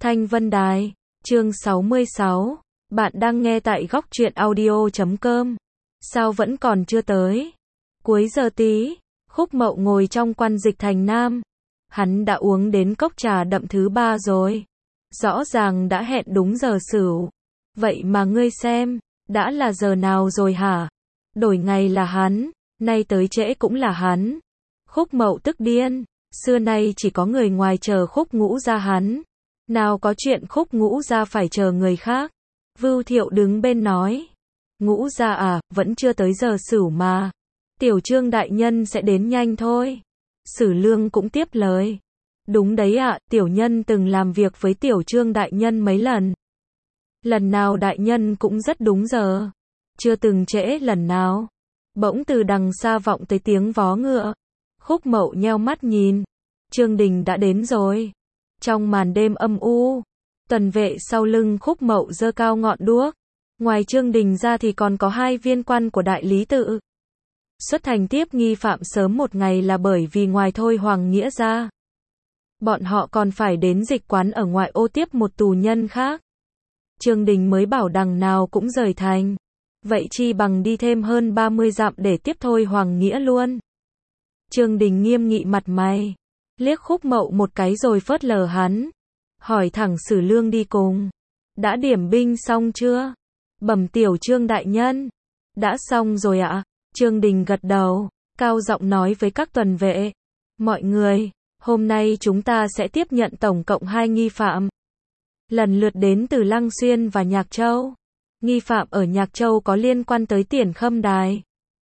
Thanh Vân Đài, chương 66. Bạn đang nghe tại góc truyện audio.com. Sao vẫn còn chưa tới? Cuối giờ tí, Khúc Mậu ngồi trong quan dịch thành Nam. Hắn đã uống đến cốc trà đậm thứ 3 rồi. Rõ ràng đã hẹn đúng giờ Sửu. Vậy mà ngươi xem, đã là giờ nào rồi hả? Đổi ngày là hắn, nay tới trễ cũng là hắn. Khúc Mậu tức điên, xưa nay chỉ có người ngoài chờ Khúc Ngũ gia hắn. Nào có chuyện Khúc Ngũ gia phải chờ người khác. Vưu Thiệu đứng bên nói. Ngũ gia à, vẫn chưa tới giờ Sửu mà. Tiểu Trương đại nhân sẽ đến nhanh thôi. Sử Lương cũng tiếp lời. Đúng đấy ạ, tiểu nhân từng làm việc với Tiểu Trương đại nhân mấy lần. Lần nào đại nhân cũng rất đúng giờ. Chưa từng trễ lần nào. Bỗng từ đằng xa vọng tới tiếng vó ngựa. Khúc Mậu nheo mắt nhìn. Trương Đình đã đến rồi. Trong màn đêm âm u, tuần vệ sau lưng Khúc Mậu giơ cao ngọn đuốc. Ngoài Trương Đình ra thì còn có 2 viên quan của đại lý tự. Xuất thành tiếp nghi phạm sớm một ngày là bởi vì ngoài Thôi Hoàng Nghĩa ra, bọn họ còn phải đến dịch quán ở ngoại ô tiếp một tù nhân khác. Trương Đình mới bảo đằng nào cũng rời thành. Vậy chi bằng đi thêm hơn 30 dặm để tiếp Thôi Hoàng Nghĩa luôn. Trương Đình nghiêm nghị mặt mày, liếc Khúc Mậu một cái rồi phớt lờ hắn. Hỏi thẳng Sử Lương đi cùng. Đã điểm binh xong chưa? Bẩm Tiểu Trương đại nhân. Đã xong rồi ạ. Trương Đình gật đầu, cao giọng nói với các tuần vệ. Mọi người, hôm nay chúng ta sẽ tiếp nhận tổng cộng 2 nghi phạm. Lần lượt đến từ Lăng Xuyên và Nhạc Châu. Nghi phạm ở Nhạc Châu có liên quan tới Tiền Khâm Đài.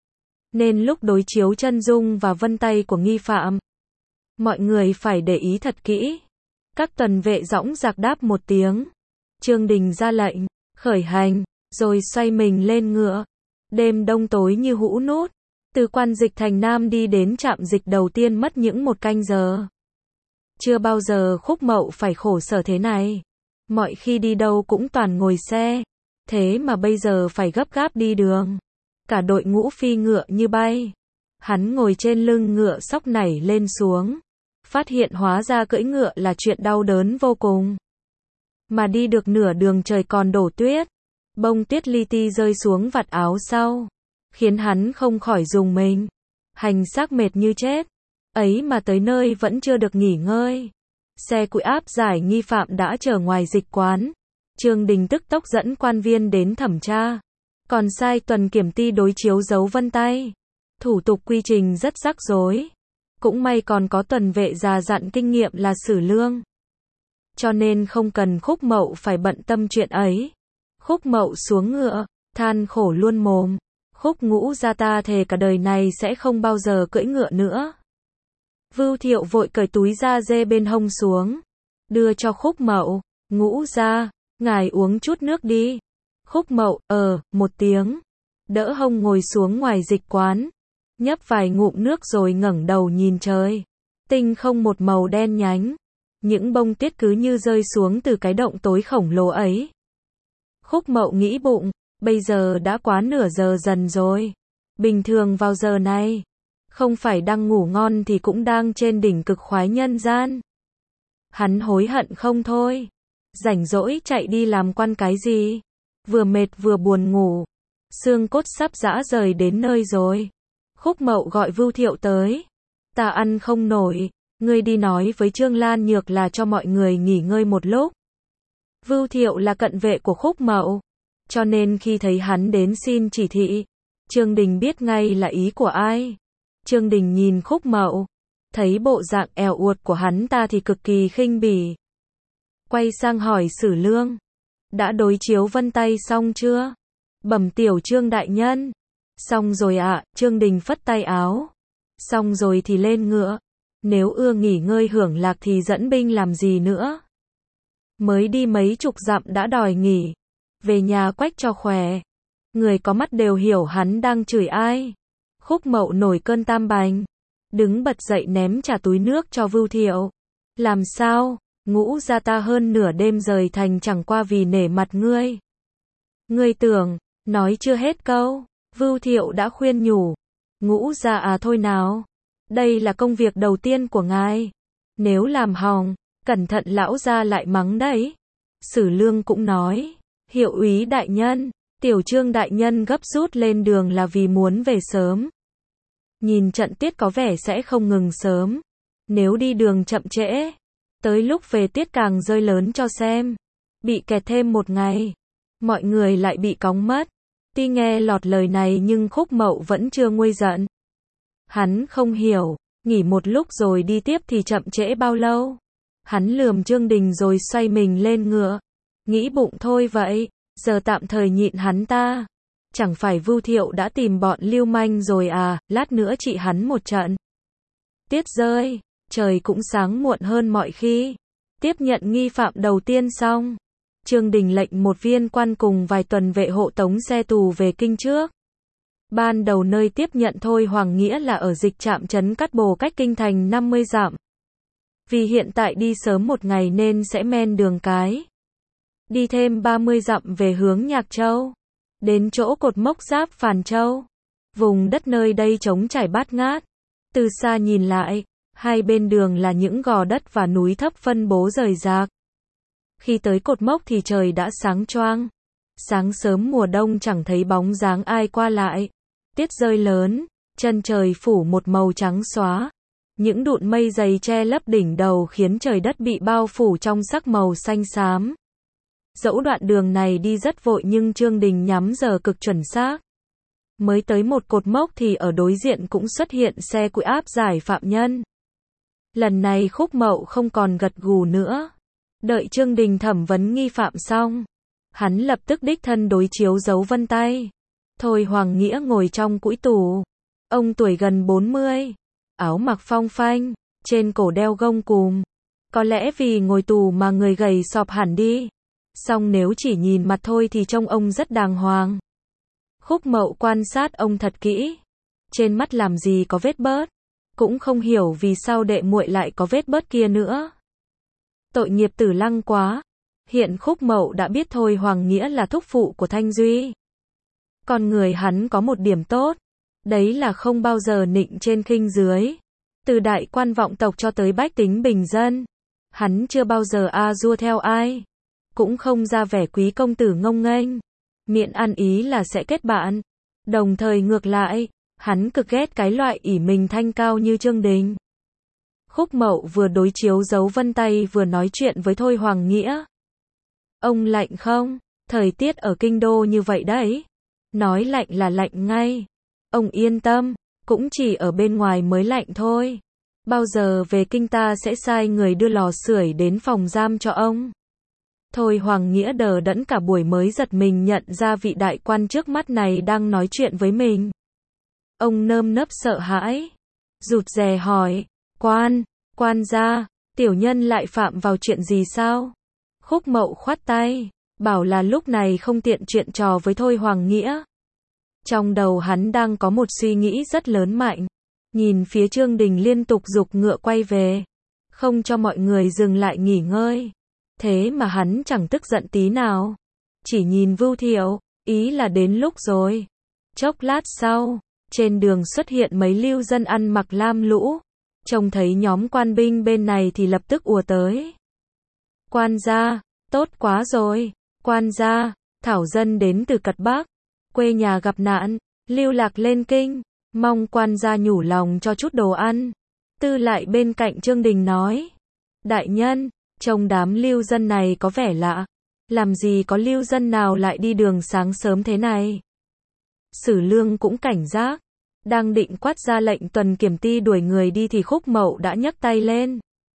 Nên lúc đối chiếu chân dung và vân tay của nghi phạm, mọi người phải để ý thật kỹ. Các tuần vệ dõng dạc đáp một tiếng. Trương Đình ra lệnh, khởi hành, rồi xoay mình lên ngựa. Đêm đông tối như hũ nút. Từ quan dịch thành Nam đi đến trạm dịch đầu tiên mất những 1 canh giờ. Chưa bao giờ Khúc Mậu phải khổ sở thế này. Mọi khi đi đâu cũng toàn ngồi xe. Thế mà bây giờ phải gấp gáp đi đường. Cả đội ngũ phi ngựa như bay. Hắn ngồi trên lưng ngựa sóc nảy lên xuống. Phát hiện hóa ra cưỡi ngựa là chuyện đau đớn vô cùng. Mà đi được nửa đường trời còn đổ tuyết. Bông tuyết li ti rơi xuống vạt áo sau. Khiến hắn không khỏi rùng mình. Hành xác mệt như chết. Ấy mà tới nơi vẫn chưa được nghỉ ngơi. Xe cụi áp giải nghi phạm đã chờ ngoài dịch quán. Trương Đình tức tốc dẫn quan viên đến thẩm tra. Còn sai tuần kiểm ty đối chiếu dấu vân tay. Thủ tục quy trình rất rắc rối. Cũng may còn có tuần vệ già dặn kinh nghiệm là Sử Lương. Cho nên không cần Khúc Mậu phải bận tâm chuyện ấy. Khúc Mậu xuống ngựa, than khổ luôn mồm. Khúc Ngũ gia ta thề cả đời này sẽ không bao giờ cưỡi ngựa nữa. Vưu Thiệu vội cởi túi da dê bên hông xuống. Đưa cho Khúc Mậu. Ngũ gia, ngài uống chút nước đi. Khúc Mậu, một tiếng. Đỡ hông ngồi xuống ngoài dịch quán. Nhấp vài ngụm nước rồi ngẩng đầu nhìn trời. Tinh không một màu đen nhánh. Những bông tuyết cứ như rơi xuống từ cái động tối khổng lồ ấy. Khúc Mậu nghĩ bụng, bây giờ đã quá nửa giờ dần rồi. Bình thường vào giờ này, không phải đang ngủ ngon thì cũng đang trên đỉnh cực khoái nhân gian. Hắn hối hận không thôi. Rảnh rỗi chạy đi làm quan cái gì? Vừa mệt vừa buồn ngủ. Xương cốt sắp rã rời đến nơi rồi. Khúc Mậu gọi Vưu Thiệu tới. Ta ăn không nổi, ngươi đi nói với Trương Lan Nhược là cho mọi người nghỉ ngơi một lúc. Vưu Thiệu là cận vệ của Khúc Mậu, cho nên khi thấy hắn đến xin chỉ thị, Trương Đình biết ngay là ý của ai. Trương Đình nhìn Khúc Mậu, thấy bộ dạng èo uột của hắn ta thì cực kỳ khinh bỉ. Quay sang hỏi Sử Lương, đã đối chiếu vân tay xong chưa? Bẩm Tiểu Trương đại nhân. Xong rồi ạ. Trương Đình phất tay áo. Xong rồi thì lên ngựa. Nếu ưa nghỉ ngơi hưởng lạc thì dẫn binh làm gì nữa. Mới đi mấy chục dặm đã đòi nghỉ. Về nhà quách cho khỏe. Người có mắt đều hiểu hắn đang chửi ai. Khúc Mậu nổi cơn tam bành. Đứng bật dậy ném trả túi nước cho Vưu Thiệu. Làm sao? Ngũ gia ta hơn nửa đêm rời thành chẳng qua vì nể mặt ngươi. Ngươi tưởng, nói chưa hết câu. Vưu Thiệu đã khuyên nhủ. Ngũ gia à thôi nào. Đây là công việc đầu tiên của ngài. Nếu làm hỏng, Cẩn thận lão gia lại mắng đấy. Sử Lương cũng nói, Hiệu úy đại nhân, Tiểu Trương đại nhân gấp rút lên đường là vì muốn về sớm. Nhìn trận tiết có vẻ sẽ không ngừng sớm. Nếu đi đường chậm trễ, tới lúc về tiết càng rơi lớn cho xem. Bị kẹt thêm một ngày, mọi người lại bị cóng mất. Tuy nghe lọt lời này nhưng Khúc Mậu vẫn chưa nguôi giận. Hắn không hiểu, nghỉ một lúc rồi đi tiếp thì chậm trễ bao lâu. Hắn lườm Trương Đình rồi xoay mình lên ngựa. Nghĩ bụng thôi vậy, giờ tạm thời nhịn hắn ta. Chẳng phải Vưu Thiệu đã tìm bọn lưu manh rồi à, lát nữa trị hắn một trận. Tiết rơi, trời cũng sáng muộn hơn mọi khi. Tiếp nhận nghi phạm đầu tiên xong, Trương Đình lệnh một viên quan cùng vài tuần vệ hộ tống xe tù về kinh trước. Ban đầu nơi tiếp nhận Thôi Hoàng Nghĩa là ở dịch trạm trấn Cát Bồ cách kinh thành 50 dặm. Vì hiện tại đi sớm một ngày nên sẽ men đường cái. Đi thêm 30 dặm về hướng Nhạc Châu. Đến chỗ cột mốc giáp Phàn Châu. Vùng đất nơi đây trống trải bát ngát. Từ xa nhìn lại, hai bên đường là những gò đất và núi thấp phân bố rời rạc. Khi tới cột mốc thì trời đã sáng choang. Sáng sớm mùa đông chẳng thấy bóng dáng ai qua lại. Tiết rơi lớn, chân trời phủ một màu trắng xóa. Những đụn mây dày che lấp đỉnh đầu khiến trời đất bị bao phủ trong sắc màu xanh xám. Dẫu đoạn đường này đi rất vội nhưng Trương Đình nhắm giờ cực chuẩn xác. Mới tới một cột mốc thì ở đối diện cũng xuất hiện xe cụi áp giải phạm nhân. Lần này Khúc Mậu không còn gật gù nữa. Đợi Trương Đình thẩm vấn nghi phạm xong, hắn lập tức đích thân đối chiếu dấu vân tay. Thôi Hoàng Nghĩa ngồi trong cũi tù. Ông tuổi gần 40, áo mặc phong phanh, trên cổ đeo gông cùm. Có lẽ vì ngồi tù mà người gầy sọp hẳn đi. Song nếu chỉ nhìn mặt thôi thì trông ông rất đàng hoàng. Khúc Mậu quan sát ông thật kỹ. Trên mắt làm gì có vết bớt. Cũng không hiểu vì sao đệ muội lại có vết bớt kia nữa. Tội nghiệp Tử Lăng quá. Hiện Khúc Mậu đã biết Thôi Hoàng Nghĩa là thúc phụ của Thanh Duy. Con người hắn có một điểm tốt. Đấy là không bao giờ nịnh trên khinh dưới. Từ đại quan vọng tộc cho tới bách tính bình dân. Hắn chưa bao giờ dua theo ai. Cũng không ra vẻ quý công tử ngông nghênh. Miệng ăn ý là sẽ kết bạn. Đồng thời ngược lại, hắn cực ghét cái loại ỷ mình thanh cao như Trương Đình. Khúc Mậu vừa đối chiếu dấu vân tay vừa nói chuyện với Thôi Hoàng Nghĩa. Ông lạnh không? Thời tiết ở kinh đô như vậy đấy. Nói lạnh là lạnh ngay. Ông yên tâm, cũng chỉ ở bên ngoài mới lạnh thôi. Bao giờ về kinh ta sẽ sai người đưa lò sưởi đến phòng giam cho ông. Thôi Hoàng Nghĩa đờ đẫn cả buổi mới giật mình nhận ra vị đại quan trước mắt này đang nói chuyện với mình. Ông nơm nớp sợ hãi. Rụt rè hỏi, quan gia, tiểu nhân lại phạm vào chuyện gì sao? Khúc Mậu khoát tay, bảo là lúc này không tiện chuyện trò với Thôi Hoàng Nghĩa. Trong đầu hắn đang có một suy nghĩ rất lớn mạnh. Nhìn phía Trương Đình liên tục giục ngựa quay về. Không cho mọi người dừng lại nghỉ ngơi. Thế mà hắn chẳng tức giận tí nào. Chỉ nhìn Vưu Thiệu, ý là đến lúc rồi. Chốc lát sau, trên đường xuất hiện mấy lưu dân ăn mặc lam lũ. Trông thấy nhóm quan binh bên này thì lập tức ùa tới. Quan gia, tốt quá rồi. Quan gia, thảo dân đến từ Cật Bắc. Quê nhà gặp nạn, lưu lạc lên kinh. Mong quan gia nhủ lòng cho chút đồ ăn. Tư lại bên cạnh Trương Đình nói. Đại nhân, trông đám lưu dân này có vẻ lạ. Làm gì có lưu dân nào lại đi đường sáng sớm thế này? Sử Lương cũng cảnh giác. Đang định quát ra lệnh tuần kiểm ty đuổi người đi thì Khúc Mậu đã nhấc tay lên.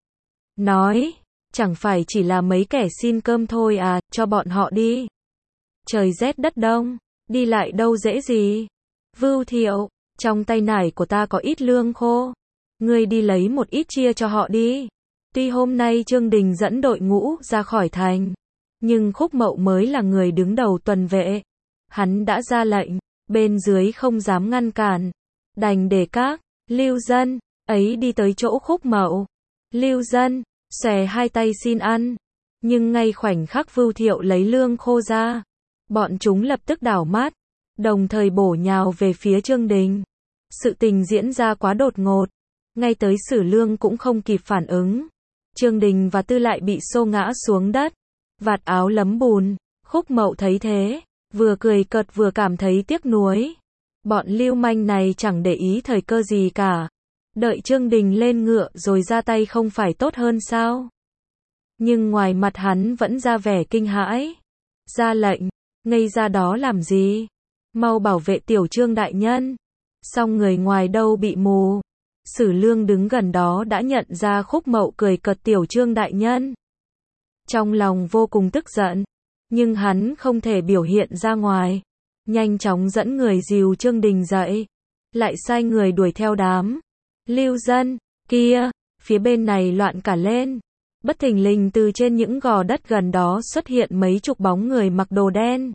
Nói, chẳng phải chỉ là mấy kẻ xin cơm thôi à, cho bọn họ đi. Trời rét đất đông, đi lại đâu dễ gì. Vưu Thiệu, trong tay nải của ta có ít lương khô. Ngươi đi lấy một ít chia cho họ đi. Tuy hôm nay Trương Đình dẫn đội ngũ ra khỏi thành, nhưng Khúc Mậu mới là người đứng đầu tuần vệ. Hắn đã ra lệnh, bên dưới không dám ngăn cản. Đành để các lưu dân ấy đi tới chỗ Khúc Mậu. Lưu dân xòe hai tay xin ăn, nhưng ngay khoảnh khắc Vưu Thiệu lấy lương khô ra, bọn chúng lập tức đảo mắt, đồng thời bổ nhào về phía Trương Đình. Sự tình diễn ra quá đột ngột, ngay tới Sử Lương cũng không kịp phản ứng. Trương Đình và Tư lại bị xô ngã xuống đất, vạt áo lấm bùn. Khúc Mậu thấy thế, vừa cười cợt vừa cảm thấy tiếc nuối. Bọn lưu manh này chẳng để ý thời cơ gì cả. Đợi Trương Đình lên ngựa rồi ra tay không phải tốt hơn sao? Nhưng ngoài mặt hắn vẫn ra vẻ kinh hãi. Ra lệnh, ngây ra đó làm gì? Mau bảo vệ tiểu Trương đại nhân. Xong người ngoài đâu bị mù. Sử Lương đứng gần đó đã nhận ra Khúc Mậu cười cợt tiểu Trương đại nhân. Trong lòng vô cùng tức giận, nhưng hắn không thể biểu hiện ra ngoài. Nhanh chóng dẫn người dìu Trương Đình dậy, lại sai người đuổi theo đám lưu dân kia. Phía bên này loạn cả lên. Bất thình lình từ trên những gò đất gần đó xuất hiện mấy chục bóng người mặc đồ đen.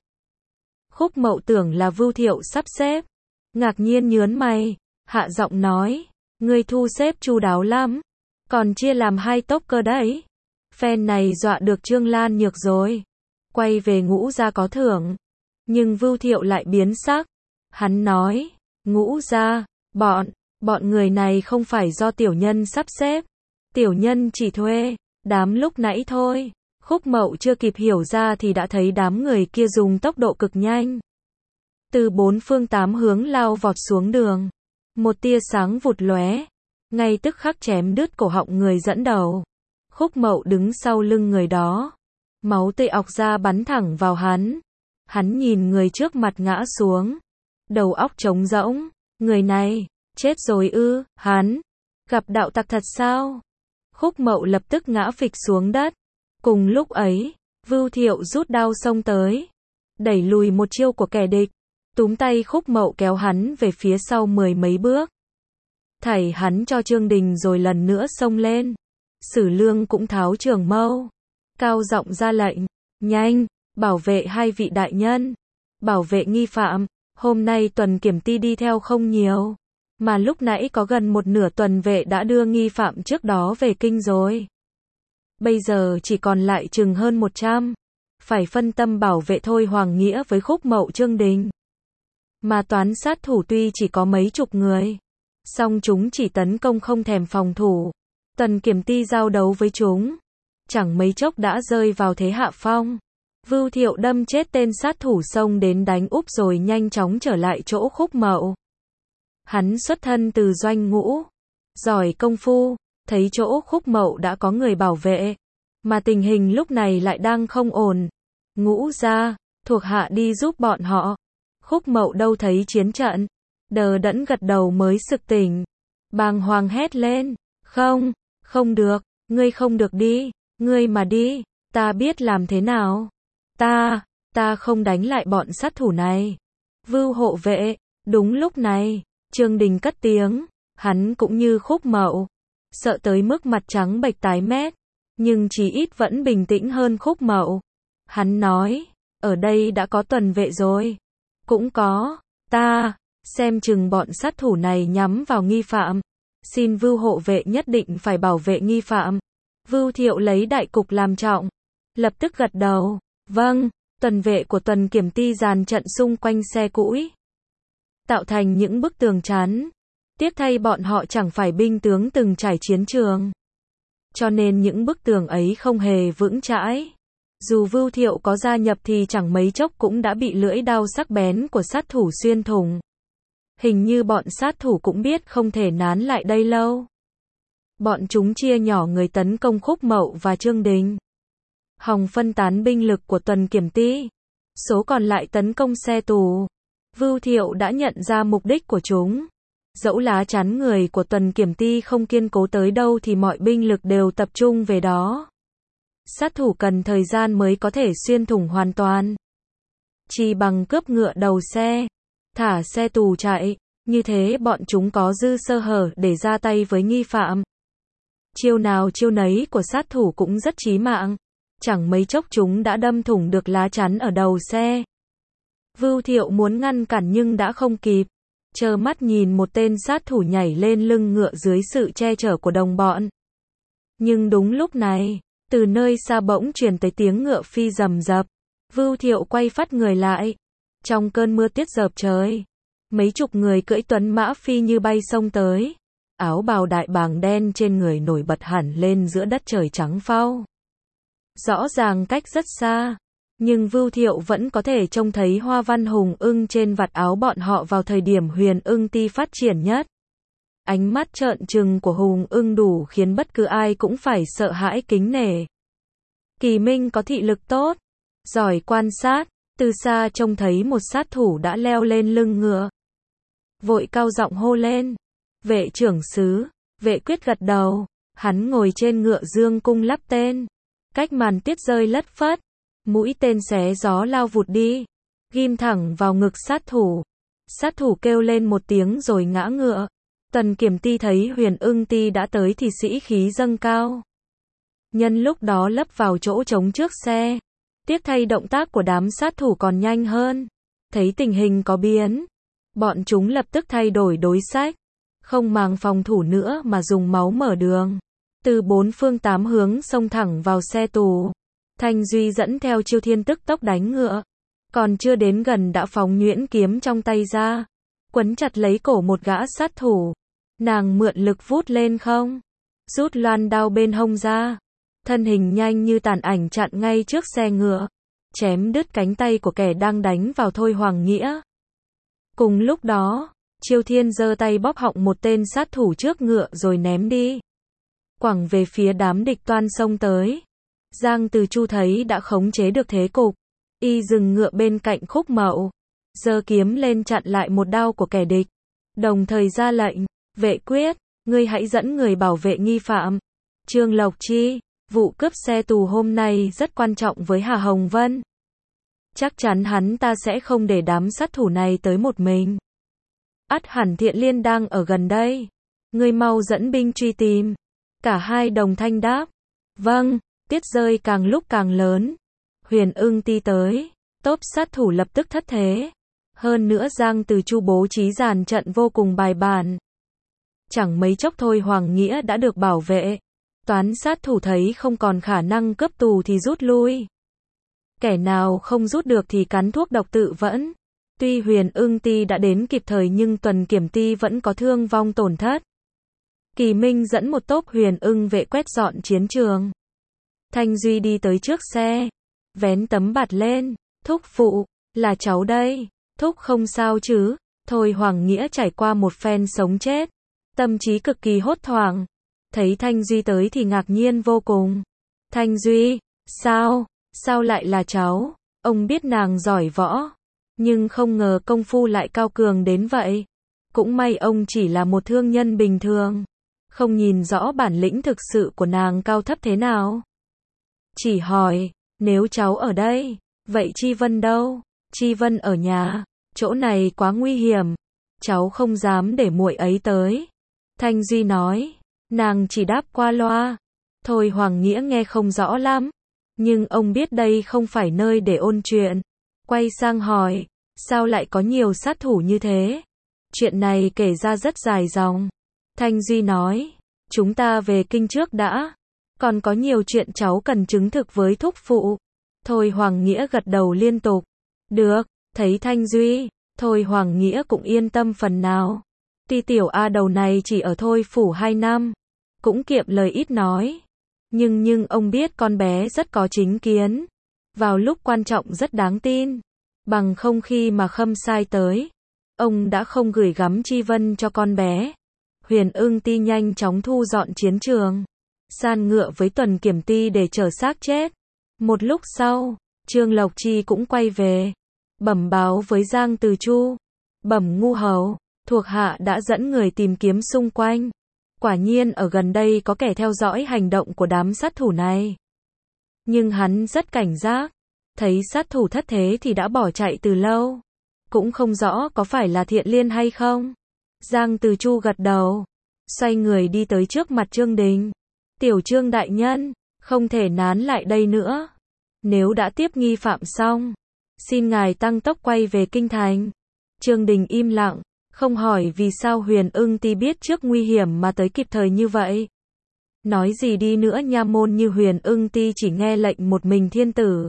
Khúc Mậu tưởng là Vưu Thiệu sắp xếp, ngạc nhiên nhớn mày, hạ giọng nói, ngươi thu xếp chu đáo lắm, còn chia làm 2 tốp cơ đấy. Phen này dọa được Trương Lan Nhược rồi, quay về Ngũ gia có thưởng. Nhưng Vưu Thiệu lại biến sắc, hắn nói, Ngũ gia, bọn người này không phải do tiểu nhân sắp xếp, tiểu nhân chỉ thuê đám lúc nãy thôi. Khúc Mậu chưa kịp hiểu ra thì đã thấy đám người kia dùng tốc độ cực nhanh, từ 4 phương 8 hướng lao vọt xuống đường. Một tia sáng vụt lóe, ngay tức khắc chém đứt cổ họng người dẫn đầu. Khúc Mậu đứng sau lưng người đó, máu tươi ọc ra bắn thẳng vào hắn. Hắn nhìn người trước mặt ngã xuống, đầu óc trống rỗng. Người này chết rồi ư? Hắn gặp đạo tặc thật sao? Khúc Mậu lập tức ngã phịch xuống đất. Cùng lúc ấy, Vưu Thiệu rút đao xông tới, đẩy lùi một chiêu của kẻ địch, túm tay Khúc Mậu kéo hắn về phía sau 10 mấy bước, thảy hắn cho Trương Đình rồi lần nữa xông lên. Sử Lương cũng tháo trường mâu, cao giọng ra lệnh, nhanh, bảo vệ 2 vị đại nhân, bảo vệ nghi phạm. Hôm nay tuần kiểm ty đi theo không nhiều, mà lúc nãy có gần 1/2 tuần vệ đã đưa nghi phạm trước đó về kinh rồi. Bây giờ chỉ còn lại chừng hơn 100, phải phân tâm bảo vệ thôi Hoàng Nghĩa với Khúc Mậu Trương Đình. Mà toán sát thủ tuy chỉ có mấy chục người, song chúng chỉ tấn công không thèm phòng thủ. Tuần kiểm ty giao đấu với chúng, chẳng mấy chốc đã rơi vào thế hạ phong. Vưu Thiệu đâm chết tên sát thủ xông đến đánh úp rồi nhanh chóng trở lại chỗ Khúc Mậu. Hắn xuất thân từ doanh ngũ, giỏi công phu, thấy chỗ Khúc Mậu đã có người bảo vệ, mà tình hình lúc này lại đang không ổn. Ngũ gia, thuộc hạ đi giúp bọn họ. Khúc Mậu đâu thấy chiến trận, đờ đẫn gật đầu mới sực tỉnh, bàng hoàng hét lên, không được, ngươi không được đi, ngươi mà đi, ta biết làm thế nào. Ta không đánh lại bọn sát thủ này. Vưu hộ vệ. Đúng lúc này, Trương Đình cất tiếng, hắn cũng như Khúc Mậu, sợ tới mức mặt trắng bệch tái mét, nhưng chí ít vẫn bình tĩnh hơn Khúc Mậu. Hắn nói, ở đây đã có tuần vệ rồi. Cũng có, ta, xem chừng bọn sát thủ này nhắm vào nghi phạm. Xin Vưu hộ vệ nhất định phải bảo vệ nghi phạm. Vưu Thiệu lấy đại cục làm trọng, lập tức gật đầu, vâng. Tuần vệ của tuần kiểm ty dàn trận xung quanh xe cũi, tạo thành những bức tường chắn. Tiếc thay bọn họ chẳng phải binh tướng từng trải chiến trường, cho nên những bức tường ấy không hề vững chãi. Dù Vưu Thiệu có gia nhập thì chẳng mấy chốc cũng đã bị lưỡi đao sắc bén của sát thủ xuyên thủng. Hình như bọn sát thủ cũng biết không thể nán lại đây lâu. Bọn chúng chia nhỏ người tấn công Khúc Mậu và Trương Đình, hòng phân tán binh lực của tuần kiểm ty. Số còn lại tấn công xe tù. Vưu Thiệu đã nhận ra mục đích của chúng. Dẫu lá chắn người của tuần kiểm ty không kiên cố tới đâu thì mọi binh lực đều tập trung về đó. Sát thủ cần thời gian mới có thể xuyên thủng hoàn toàn. Chỉ bằng cướp ngựa đầu xe, thả xe tù chạy, như thế bọn chúng có dư sơ hở để ra tay với nghi phạm. Chiêu nào chiêu nấy của sát thủ cũng rất chí mạng. Chẳng mấy chốc chúng đã đâm thủng được lá chắn ở đầu xe. Vưu Thiệu muốn ngăn cản nhưng đã không kịp. Trơ mắt nhìn một tên sát thủ nhảy lên lưng ngựa dưới sự che chở của đồng bọn. Nhưng đúng lúc này, từ nơi xa bỗng truyền tới tiếng ngựa phi rầm rập. Vưu Thiệu quay phắt người lại. Trong cơn mưa tuyết rợp trời, mấy chục người cưỡi tuấn mã phi như bay xông tới. áo bào đại bàng đen trên người nổi bật hẳn lên giữa đất trời trắng phau. Rõ ràng cách rất xa, nhưng Vưu Thiệu vẫn có thể trông thấy hoa văn hùng ưng trên vạt áo bọn họ vào thời điểm Huyền Ưng Ti phát triển nhất. Ánh mắt trợn trừng của hùng ưng đủ khiến bất cứ ai cũng phải sợ hãi kính nể. Kỳ Minh có thị lực tốt, giỏi quan sát, từ xa trông thấy một sát thủ đã leo lên lưng ngựa. Vội cao giọng hô lên, vệ trưởng sứ, vệ quyết gật đầu, hắn ngồi trên ngựa dương cung lắp tên. Cách màn tiết rơi lất phất, mũi tên xé gió lao vụt đi, ghim thẳng vào ngực sát thủ. Sát thủ kêu lên một tiếng rồi ngã ngựa. Tần Kiểm Ti thấy Huyền Ưng Ti đã tới thì sĩ khí dâng cao. Nhân lúc đó lấp vào chỗ trống trước xe. Tiếc thay động tác của đám sát thủ còn nhanh hơn. Thấy tình hình có biến, bọn chúng lập tức thay đổi đối sách. Không màng phòng thủ nữa mà dùng máu mở đường. Từ bốn phương tám hướng xông thẳng vào xe tù. Thanh Duy dẫn theo Chiêu Thiên tức tốc đánh ngựa. Còn chưa đến gần đã phóng nhuyễn kiếm trong tay ra. Quấn chặt lấy cổ một gã sát thủ. Nàng mượn lực vút lên không. Rút loan đao bên hông ra. Thân hình nhanh như tàn ảnh chặn ngay trước xe ngựa. Chém đứt cánh tay của kẻ đang đánh vào Thôi Hoàng Nghĩa. Cùng lúc đó, Chiêu Thiên giơ tay bóp họng một tên sát thủ trước ngựa rồi ném đi. Quẳng về phía đám địch toan xông tới. Giang Từ Chu thấy đã khống chế được thế cục. Y dừng ngựa bên cạnh Khúc Mậu. Giơ kiếm lên chặn lại một đao của kẻ địch. Đồng thời ra lệnh, vệ quyết, ngươi hãy dẫn người bảo vệ nghi phạm. Trương Lộc Chi, vụ cướp xe tù hôm nay rất quan trọng với Hà Hồng Vân. Chắc chắn hắn ta sẽ không để đám sát thủ này tới một mình. Ắt hẳn Thiện Liên đang ở gần đây. Ngươi mau dẫn binh truy tìm. Cả hai đồng thanh đáp. Vâng, tiết rơi càng lúc càng lớn. Huyền Ưng Ti tới. Tốp sát thủ lập tức thất thế. Hơn nữa Giang Từ Chu bố trí dàn trận vô cùng bài bản. Chẳng mấy chốc Thôi Hoàng Nghĩa đã được bảo vệ. Toán sát thủ thấy không còn khả năng cướp tù thì rút lui. Kẻ nào không rút được thì cắn thuốc độc tự vẫn. Tuy Huyền Ưng Ti đã đến kịp thời nhưng Tuần Kiểm Ti vẫn có thương vong tổn thất. Kỳ Minh dẫn một tốp Huyền Ưng vệ quét dọn chiến trường. Thanh Duy đi tới trước xe, vén tấm bạt lên. Thúc phụ, là cháu đây. Thúc không sao chứ? Thôi Hoàng Nghĩa trải qua một phen sống chết. Tâm trí cực kỳ hốt hoảng. Thấy Thanh Duy tới thì ngạc nhiên vô cùng. Thanh Duy, sao? Sao lại là cháu? Ông biết nàng giỏi võ. Nhưng không ngờ công phu lại cao cường đến vậy. Cũng may ông chỉ là một thương nhân bình thường. Không nhìn rõ bản lĩnh thực sự của nàng cao thấp thế nào. Chỉ hỏi, nếu cháu ở đây, vậy Chi Vân đâu? Chi Vân ở nhà, chỗ này quá nguy hiểm. Cháu không dám để muội ấy tới. Thanh Duy nói, nàng chỉ đáp qua loa. Thôi Hoàng Nghĩa nghe không rõ lắm. Nhưng ông biết đây không phải nơi để ôn chuyện. Quay sang hỏi, sao lại có nhiều sát thủ như thế? Chuyện này kể ra rất dài dòng. Thanh Duy nói, chúng ta về kinh trước đã. Còn có nhiều chuyện cháu cần chứng thực với thúc phụ. Thôi Hoàng Nghĩa gật đầu liên tục. Được, thấy Thanh Duy, Thôi Hoàng Nghĩa cũng yên tâm phần nào. Tuy tiểu A đầu này chỉ ở Thôi phủ 2 năm. Cũng kiệm lời ít nói. Nhưng ông biết con bé rất có chính kiến. Vào lúc quan trọng rất đáng tin. Bằng không khi mà Khâm sai tới, ông đã không gửi gắm Chi Vân cho con bé. Huyền Ưng Ti nhanh chóng thu dọn chiến trường. San ngựa với Tuần Kiểm Ti để chở xác chết. Một lúc sau, Trương Lộc Chi cũng quay về. Bẩm báo với Giang Từ Chu. Bẩm ngu hầu, thuộc hạ đã dẫn người tìm kiếm xung quanh. Quả nhiên ở gần đây có kẻ theo dõi hành động của đám sát thủ này. Nhưng hắn rất cảnh giác. Thấy sát thủ thất thế thì đã bỏ chạy từ lâu. Cũng không rõ có phải là Thiện Liên hay không. Giang Từ Chu gật đầu. Xoay người đi tới trước mặt Trương Đình. Tiểu Trương đại nhân, không thể nán lại đây nữa. Nếu đã tiếp nghi phạm xong, xin ngài tăng tốc quay về kinh thành. Trương Đình im lặng, không hỏi vì sao Huyền Ưng Ti biết trước nguy hiểm mà tới kịp thời như vậy. Nói gì đi nữa nha môn như Huyền Ưng Ti chỉ nghe lệnh một mình thiên tử.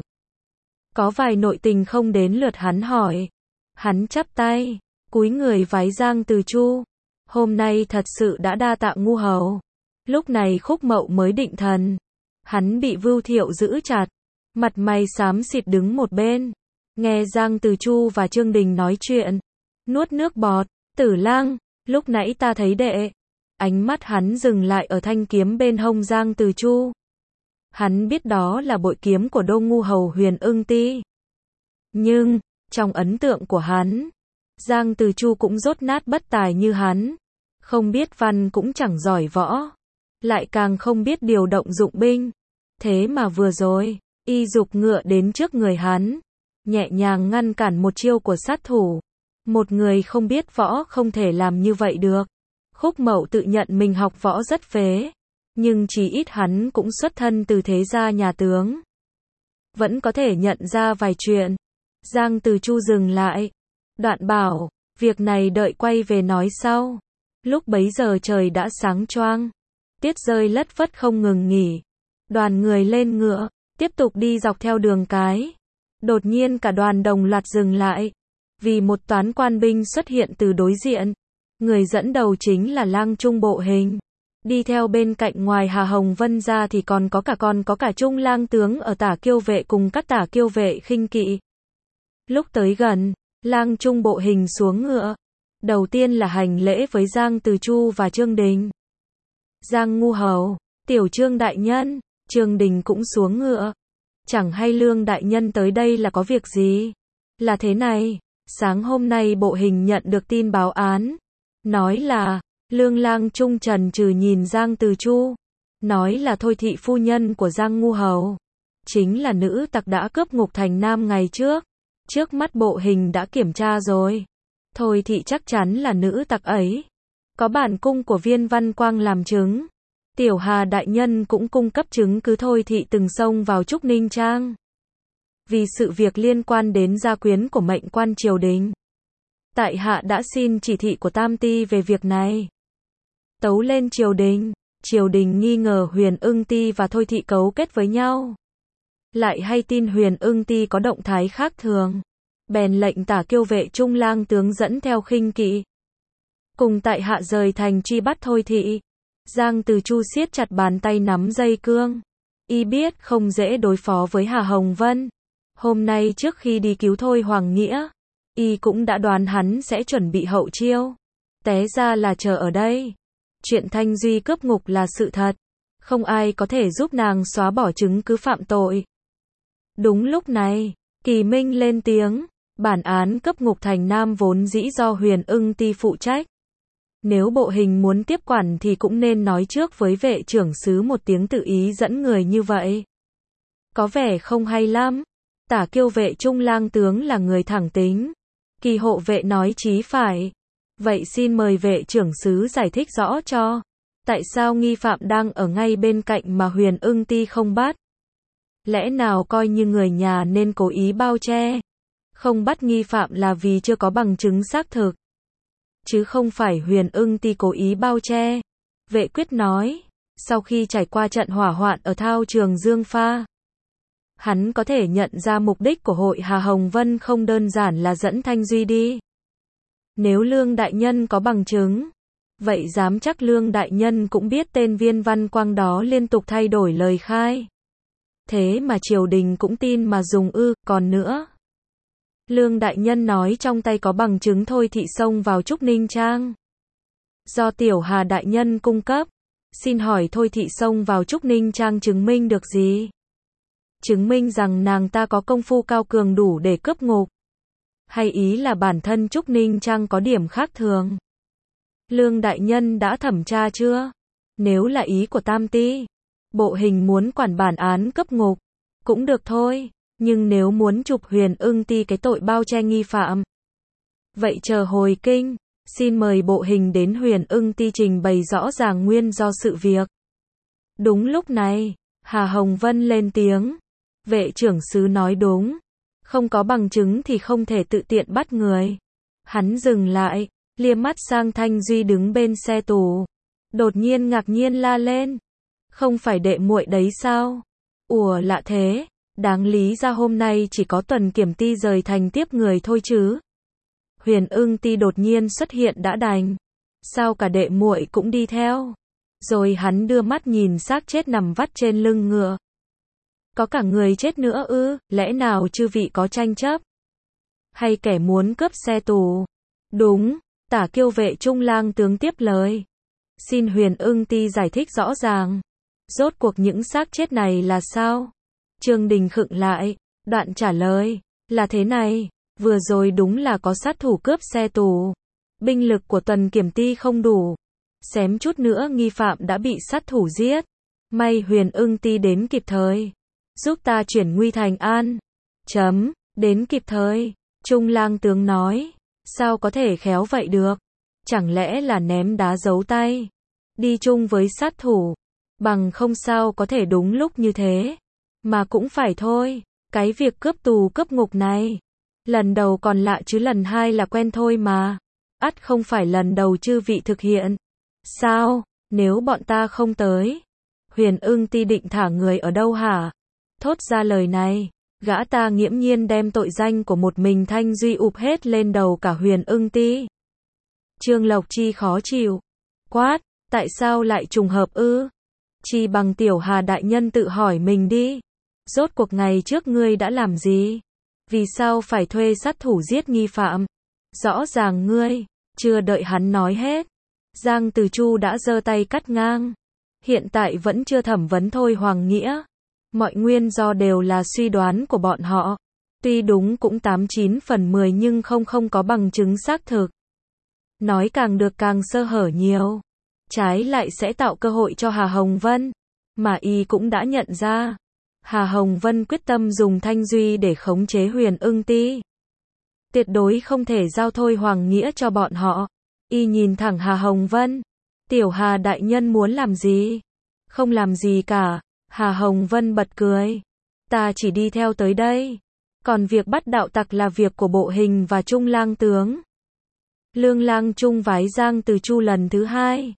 Có vài nội tình không đến lượt hắn hỏi. Hắn chắp tay, cúi người vái Giang Từ Chu. Hôm nay thật sự đã đa tạ ngu hầu. Lúc này Khúc Mậu mới định thần. Hắn bị Vưu Thiệu giữ chặt, mặt mày xám xịt đứng một bên. Nghe Giang Từ Chu và Trương Đình nói chuyện, nuốt nước bọt. Tử Lang, lúc nãy ta thấy đệ. Ánh mắt hắn dừng lại ở thanh kiếm bên hông Giang Từ Chu. Hắn biết đó là bội kiếm của Đô Ngu Hầu Huyền Ưng Ti. Nhưng, trong ấn tượng của hắn, Giang Từ Chu cũng dốt nát bất tài như hắn. Không biết văn cũng chẳng giỏi võ. Lại càng không biết điều động dụng binh. Thế mà vừa rồi, y giục ngựa đến trước người hắn. Nhẹ nhàng ngăn cản một chiêu của sát thủ. Một người không biết võ không thể làm như vậy được. Khúc Mậu tự nhận mình học võ rất phế. Nhưng chỉ ít hắn cũng xuất thân từ thế gia nhà tướng. Vẫn có thể nhận ra vài chuyện. Giang Từ Chu dừng lại. Đoạn bảo, việc này đợi quay về nói sau. Lúc bấy giờ trời đã sáng choang. Tiết rơi lất phất không ngừng nghỉ. Đoàn người lên ngựa, tiếp tục đi dọc theo đường cái. Đột nhiên cả đoàn đồng loạt dừng lại. Vì một toán quan binh xuất hiện từ đối diện. Người dẫn đầu chính là Lang Trung Bộ Hình. Đi theo bên cạnh ngoài Hà Hồng Vân ra thì còn có cả Trung Lang tướng ở Tả Kiêu Vệ cùng các Tả Kiêu Vệ khinh kỵ. Lúc tới gần, Lang Trung Bộ Hình xuống ngựa. Đầu tiên là hành lễ với Giang Từ Chu và Trương Đình. Giang Ngu Hầu, Tiểu Trương Đại Nhân, Trương Đình cũng xuống ngựa. Chẳng hay Lương Đại Nhân tới đây là có việc gì? Là thế này, sáng hôm nay Bộ Hình nhận được tin báo án. Nói là, Lương Lang Trung trần trừ nhìn Giang Từ Chu. Nói là Thôi Thị phu nhân của Giang Ngu Hầu. Chính là nữ tặc đã cướp Ngục Thành Nam ngày trước. Trước mắt Bộ Hình đã kiểm tra rồi. Thôi Thị chắc chắn là nữ tặc ấy. Có bản cung của Viên Văn Quang làm chứng. Tiểu Hà Đại Nhân cũng cung cấp chứng cứ Thôi Thị từng xông vào Trúc Ninh Trang. Vì sự việc liên quan đến gia quyến của mệnh quan triều đình. Tại hạ đã xin chỉ thị của Tam Ti về việc này. Tấu lên triều đình nghi ngờ Huyền Ưng Ti và Thôi Thị cấu kết với nhau. Lại hay tin Huyền Ưng Ti có động thái khác thường. Bèn lệnh Tả Kiêu Vệ Trung Lang tướng dẫn theo khinh kỵ. Cùng tại hạ rời thành truy bắt Thôi Thị. Giang Từ Chu siết chặt bàn tay nắm dây cương. Y biết không dễ đối phó với Hà Hồng Vân. Hôm nay trước khi đi cứu Thôi Hoàng Nghĩa, y cũng đã đoán hắn sẽ chuẩn bị hậu chiêu. Té ra là chờ ở đây. Chuyện Thanh Duy cướp ngục là sự thật. Không ai có thể giúp nàng xóa bỏ chứng cứ phạm tội. Đúng lúc này, Kỳ Minh lên tiếng. Bản án cướp Ngục Thành Nam vốn dĩ do Huyền Ưng Ti phụ trách. Nếu Bộ Hình muốn tiếp quản thì cũng nên nói trước với vệ trưởng xứ một tiếng, tự ý dẫn người như vậy. Có vẻ không hay lắm. Tả Kiêu Vệ Trung Lang tướng là người thẳng tính. Kỳ Hộ Vệ nói chí phải. Vậy xin mời vệ trưởng xứ giải thích rõ cho. Tại sao nghi phạm đang ở ngay bên cạnh mà Huyền Ưng Ti không bắt? Lẽ nào coi như người nhà nên cố ý bao che? Không bắt nghi phạm là vì chưa có bằng chứng xác thực. Chứ không phải Huyền Ưng Ti cố ý bao che. Vệ Quyết nói. Sau khi trải qua trận hỏa hoạn ở thao trường Dương Pha, hắn có thể nhận ra mục đích của hội Hà Hồng Vân không đơn giản là dẫn Thanh Duy đi. Nếu Lương Đại Nhân có bằng chứng, vậy dám chắc Lương Đại Nhân cũng biết tên Viên Văn Quang đó liên tục thay đổi lời khai. Thế mà triều đình cũng tin mà dùng ư? Còn nữa, Lương Đại Nhân nói trong tay có bằng chứng Thôi Thị xông vào Trúc Ninh Trang. Do Tiểu Hà Đại Nhân cung cấp. Xin hỏi Thôi Thị xông vào Trúc Ninh Trang chứng minh được gì? Chứng minh rằng nàng ta có công phu cao cường đủ để cướp ngục. Hay ý là bản thân Trúc Ninh Trang có điểm khác thường? Lương Đại Nhân đã thẩm tra chưa? Nếu là ý của Tam Ti, Bộ Hình muốn quản bản án cướp ngục, cũng được thôi. Nhưng nếu muốn chụp Huyền Ưng Ti cái tội bao che nghi phạm, vậy chờ hồi kinh, xin mời Bộ Hình đến Huyền Ưng Ti trình bày rõ ràng nguyên do sự việc. Đúng lúc này, Hà Hồng Vân lên tiếng. Vệ trưởng xứ nói đúng. Không có bằng chứng thì không thể tự tiện bắt người. Hắn dừng lại, liếc mắt sang Thanh Duy đứng bên xe tù. Đột nhiên ngạc nhiên la lên. Không phải đệ muội đấy sao? Ủa lạ thế. Đáng lý ra hôm nay chỉ có Tuần Kiểm Ti rời thành tiếp người thôi chứ. Huyền Ưng Ti đột nhiên xuất hiện đã đành. Sao cả đệ muội cũng đi theo? Rồi hắn đưa mắt nhìn xác chết nằm vắt trên lưng ngựa. Có cả người chết nữa ư? Lẽ nào chư vị có tranh chấp? Hay kẻ muốn cướp xe tù? Đúng, Tả Kiêu Vệ Trung lang tướng tiếp lời. Xin Huyền Ưng Ti giải thích rõ ràng. Rốt cuộc những xác chết này là sao? Trương Đình khựng lại, đoạn trả lời, là thế này, vừa rồi đúng là có sát thủ cướp xe tù. Binh lực của Tuần Kiểm Ti không đủ. Xém chút nữa nghi phạm đã bị sát thủ giết. May Huyền Ưng Ti đến kịp thời. Giúp ta chuyển nguy thành an. Đến kịp thời. Trung lang tướng nói. Sao có thể khéo vậy được? Chẳng lẽ là ném đá giấu tay? Đi chung với sát thủ. Bằng không sao có thể đúng lúc như thế. Mà cũng phải thôi. Cái việc cướp tù cướp ngục này. Lần đầu còn lạ chứ lần hai là quen thôi mà. Ắt không phải lần đầu chư vị thực hiện. Sao? Nếu bọn ta không tới. Huyền Ưng Ti định thả người ở đâu hả? Thốt ra lời này. Gã ta nghiễm nhiên đem tội danh của một mình Thanh Duy ụp hết lên đầu cả Huyền Ưng Ti. Trương Lộc Chi khó chịu. Quát, tại sao lại trùng hợp ư? Chi bằng Tiểu Hà đại nhân tự hỏi mình đi. Rốt cuộc ngày trước ngươi đã làm gì? Vì sao phải thuê sát thủ giết nghi phạm? Rõ ràng ngươi, chưa đợi hắn nói hết. Giang Từ Chu đã giơ tay cắt ngang. Hiện tại vẫn chưa thẩm vấn Thôi Hoàng Nghĩa. Mọi nguyên do đều là suy đoán của bọn họ. Tuy đúng cũng 89 phần 10 nhưng không có bằng chứng xác thực. Nói càng được càng sơ hở nhiều. Trái lại sẽ tạo cơ hội cho Hà Hồng Vân. Mà y cũng đã nhận ra. Hà Hồng Vân quyết tâm dùng Thanh Duy để khống chế Huyền Ưng Ti. Tuyệt đối không thể giao Thôi Hoàng Nghĩa cho bọn họ. Y nhìn thẳng Hà Hồng Vân. Tiểu Hà đại nhân muốn làm gì? Không làm gì cả. Hà Hồng Vân bật cười. Ta chỉ đi theo tới đây. Còn việc bắt đạo tặc là việc của bộ hình và Trung lang tướng. Lương lang Trung vái Giang Từ Chu lần thứ hai.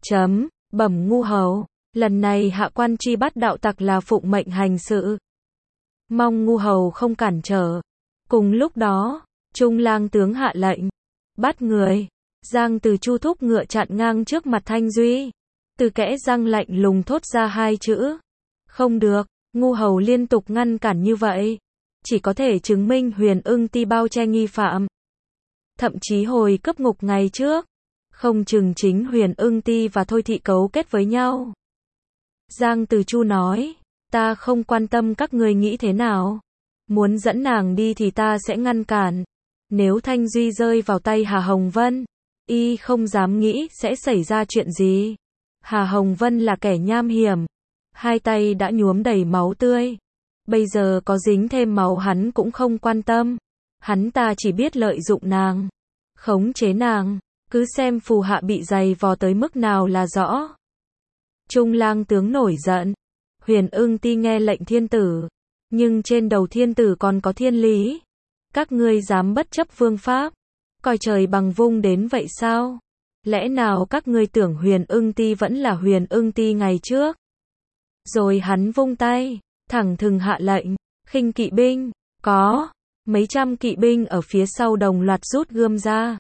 Bẩm ngu hầu. Lần này hạ quan chi bắt đạo tặc là phụng mệnh hành sự. Mong ngu hầu không cản trở. Cùng lúc đó, Trung lang tướng hạ lệnh. Bắt người. Giang Từ Chu thúc ngựa chặn ngang trước mặt Thanh Duy. Từ kẽ răng lạnh lùng thốt ra hai chữ. Không được, ngu hầu liên tục ngăn cản như vậy. Chỉ có thể chứng minh Huyền Ưng Ti bao che nghi phạm. Thậm chí hồi cấp ngục ngày trước. Không chừng chính Huyền Ưng Ti và Thôi Thị cấu kết với nhau. Giang Từ Chu nói. Ta không quan tâm các người nghĩ thế nào. Muốn dẫn nàng đi thì ta sẽ ngăn cản. Nếu Thanh Duy rơi vào tay Hà Hồng Vân. Y không dám nghĩ sẽ xảy ra chuyện gì. Hà Hồng Vân là kẻ nham hiểm. Hai tay đã nhuốm đầy máu tươi. Bây giờ có dính thêm máu hắn cũng không quan tâm. Hắn ta chỉ biết lợi dụng nàng. Khống chế nàng. Cứ xem phù hạ bị dày vò tới mức nào là rõ. Trung lang tướng nổi giận. Huyền Ưng Ti nghe lệnh thiên tử. Nhưng trên đầu thiên tử còn có thiên lý. Các ngươi dám bất chấp vương pháp. Coi trời bằng vung đến vậy sao? Lẽ nào các ngươi tưởng Huyền Ưng Ti vẫn là Huyền Ưng Ti ngày trước? Rồi hắn vung tay, thẳng thừng hạ lệnh, khinh kỵ binh, có, mấy trăm kỵ binh ở phía sau đồng loạt rút gươm ra.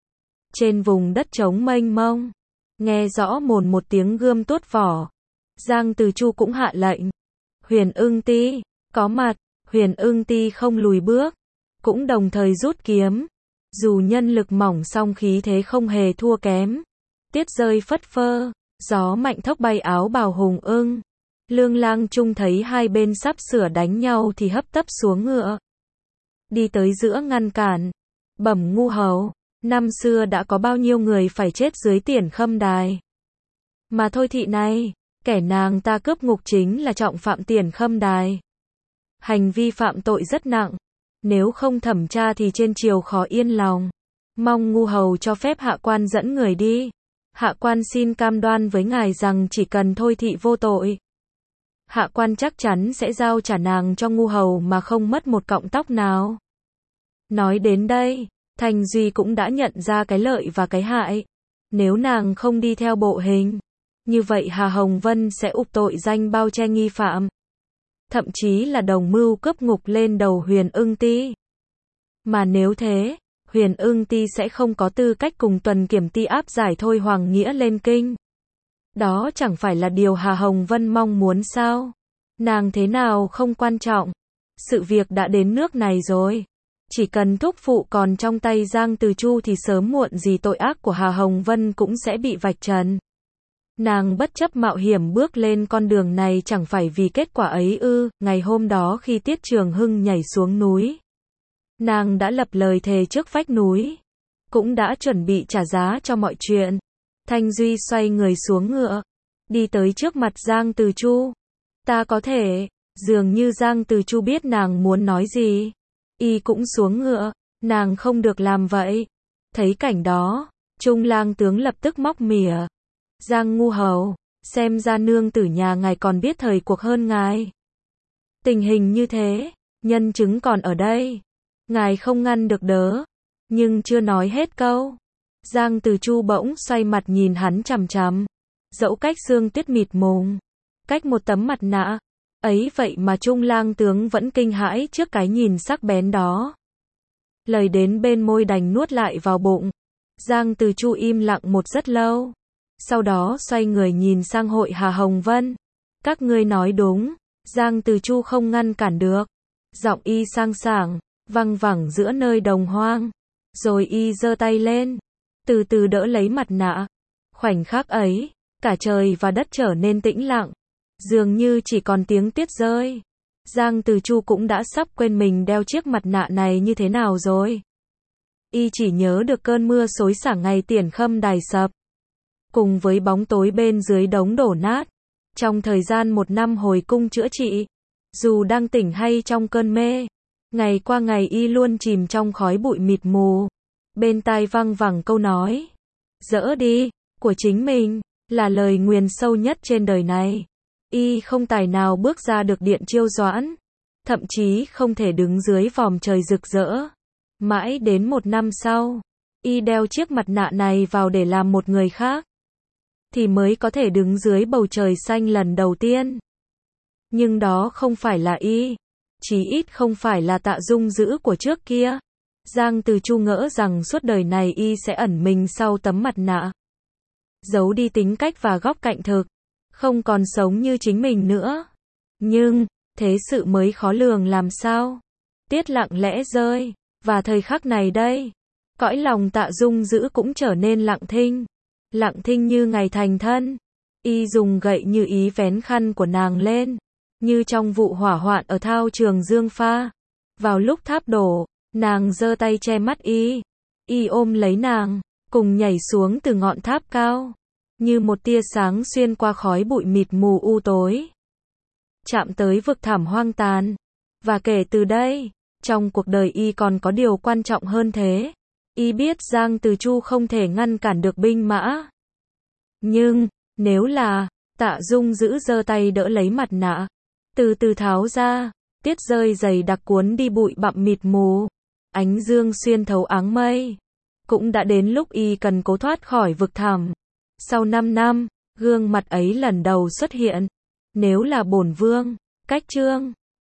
Trên vùng đất trống mênh mông, nghe rõ một tiếng gươm tuốt vỏ. Giang Từ Chu cũng hạ lệnh. Huyền Ưng Ti, có mặt, Huyền Ưng Ti không lùi bước, cũng đồng thời rút kiếm. Dù nhân lực mỏng song khí thế không hề thua kém. Tiết rơi phất phơ, gió mạnh thốc bay áo bào hùng ưng. Lương lang Trung thấy hai bên sắp sửa đánh nhau thì hấp tấp xuống ngựa. Đi tới giữa ngăn cản. Bẩm ngu hầu, năm xưa đã có bao nhiêu người phải chết dưới Tiền Khâm Đài. Mà Thôi Thị này, kẻ nàng ta cướp ngục chính là trọng phạm Tiền Khâm Đài. Hành vi phạm tội rất nặng. Nếu không thẩm tra thì trên triều khó yên lòng. Mong ngu hầu cho phép hạ quan dẫn người đi. Hạ quan xin cam đoan với ngài rằng chỉ cần Thôi Thị vô tội. Hạ quan chắc chắn sẽ giao trả nàng cho ngu hầu mà không mất một cọng tóc nào. Nói đến đây, Thanh Duy cũng đã nhận ra cái lợi và cái hại. Nếu nàng không đi theo bộ hình, như vậy Hà Hồng Vân sẽ ụp tội danh bao che nghi phạm. Thậm chí là đồng mưu cướp ngục lên đầu Huyền Ưng Ti. Mà nếu thế, Huyền Ưng Ti sẽ không có tư cách cùng Tuần Kiểm Ti áp giải Thôi Hoàng Nghĩa lên kinh. Đó chẳng phải là điều Hà Hồng Vân mong muốn sao? Nàng thế nào không quan trọng. Sự việc đã đến nước này rồi. Chỉ cần thúc phụ còn trong tay Giang Từ Chu thì sớm muộn gì tội ác của Hà Hồng Vân cũng sẽ bị vạch trần. Nàng bất chấp mạo hiểm bước lên con đường này chẳng phải vì kết quả ấy ư? Ngày hôm đó khi Tiết Trường Hưng nhảy xuống núi, nàng đã lập lời thề trước vách núi, cũng đã chuẩn bị trả giá cho mọi chuyện. Thanh Duy xoay người xuống ngựa, đi tới trước mặt Giang Từ Chu. Ta có thể, dường như Giang Từ Chu biết nàng muốn nói gì. Y cũng xuống ngựa, nàng không được làm vậy. Thấy cảnh đó, Trung lang tướng lập tức móc mỉa. Giang ngu hầu, xem ra nương tử nhà ngài còn biết thời cuộc hơn ngài. Tình hình như thế, nhân chứng còn ở đây. Ngài không ngăn được đớ. Nhưng chưa nói hết câu. Giang Từ Chu bỗng xoay mặt nhìn hắn chằm chằm. Dẫu cách sương tuyết mịt mùng, cách một tấm mặt nạ. Ấy vậy mà Trung lang tướng vẫn kinh hãi trước cái nhìn sắc bén đó. Lời đến bên môi đành nuốt lại vào bụng. Giang Từ Chu im lặng một rất lâu. Sau đó xoay người nhìn sang Hội Hà Hồng Vân. Các ngươi nói đúng. Giang Từ Chu không ngăn cản được. Giọng y sang sảng, văng vẳng giữa nơi đồng hoang. Rồi y giơ tay lên, từ từ đỡ lấy mặt nạ. Khoảnh khắc ấy, cả trời và đất trở nên tĩnh lặng. Dường như chỉ còn tiếng tuyết rơi. Giang Từ Chu cũng đã sắp quên mình đeo chiếc mặt nạ này như thế nào rồi. Y chỉ nhớ được cơn mưa xối xả ngày Tiền Khâm đài sập, cùng với bóng tối bên dưới đống đổ nát. Trong thời gian 1 năm hồi cung chữa trị, dù đang tỉnh hay trong cơn mê, ngày qua ngày y luôn chìm trong khói bụi mịt mù. Bên tai văng vẳng câu nói, dỡ đi, của chính mình, là lời nguyền sâu nhất trên đời này. Y không tài nào bước ra được điện Chiêu Doãn, thậm chí không thể đứng dưới vòm trời rực rỡ. Mãi đến 1 năm sau, y đeo chiếc mặt nạ này vào để làm một người khác, thì mới có thể đứng dưới bầu trời xanh lần đầu tiên. Nhưng đó không phải là y, chí ít không phải là Tạ Dung Dữ của trước kia. Giang Từ Chu ngỡ rằng suốt đời này y sẽ ẩn mình sau tấm mặt nạ, giấu đi tính cách và góc cạnh thực, không còn sống như chính mình nữa. Nhưng, thế sự mới khó lường làm sao. Tiết lặng lẽ rơi, và thời khắc này đây, cõi lòng Tạ Dung Dữ cũng trở nên lặng thinh. Lặng thinh như ngày thành thân. Y dùng gậy như ý vén khăn của nàng lên, như trong vụ hỏa hoạn ở thao trường Dương Pha. Vào lúc tháp đổ, nàng giơ tay che mắt y. Y ôm lấy nàng, cùng nhảy xuống từ ngọn tháp cao, như một tia sáng xuyên qua khói bụi mịt mù u tối, chạm tới vực thẳm hoang tàn. Và kể từ đây, trong cuộc đời y còn có điều quan trọng hơn thế. Y biết Giang Từ Chu không thể ngăn cản được binh mã. Nhưng, nếu là, Tạ Dung Dữ giơ tay đỡ lấy mặt nạ, từ từ tháo ra, tiết rơi dày đặc cuốn đi bụi bặm mịt mù. Ánh dương xuyên thấu áng mây. Cũng đã đến lúc y cần cố thoát khỏi vực thẳm. Sau 5 năm, gương mặt ấy lần đầu xuất hiện. Nếu là bổn vương, cách Trương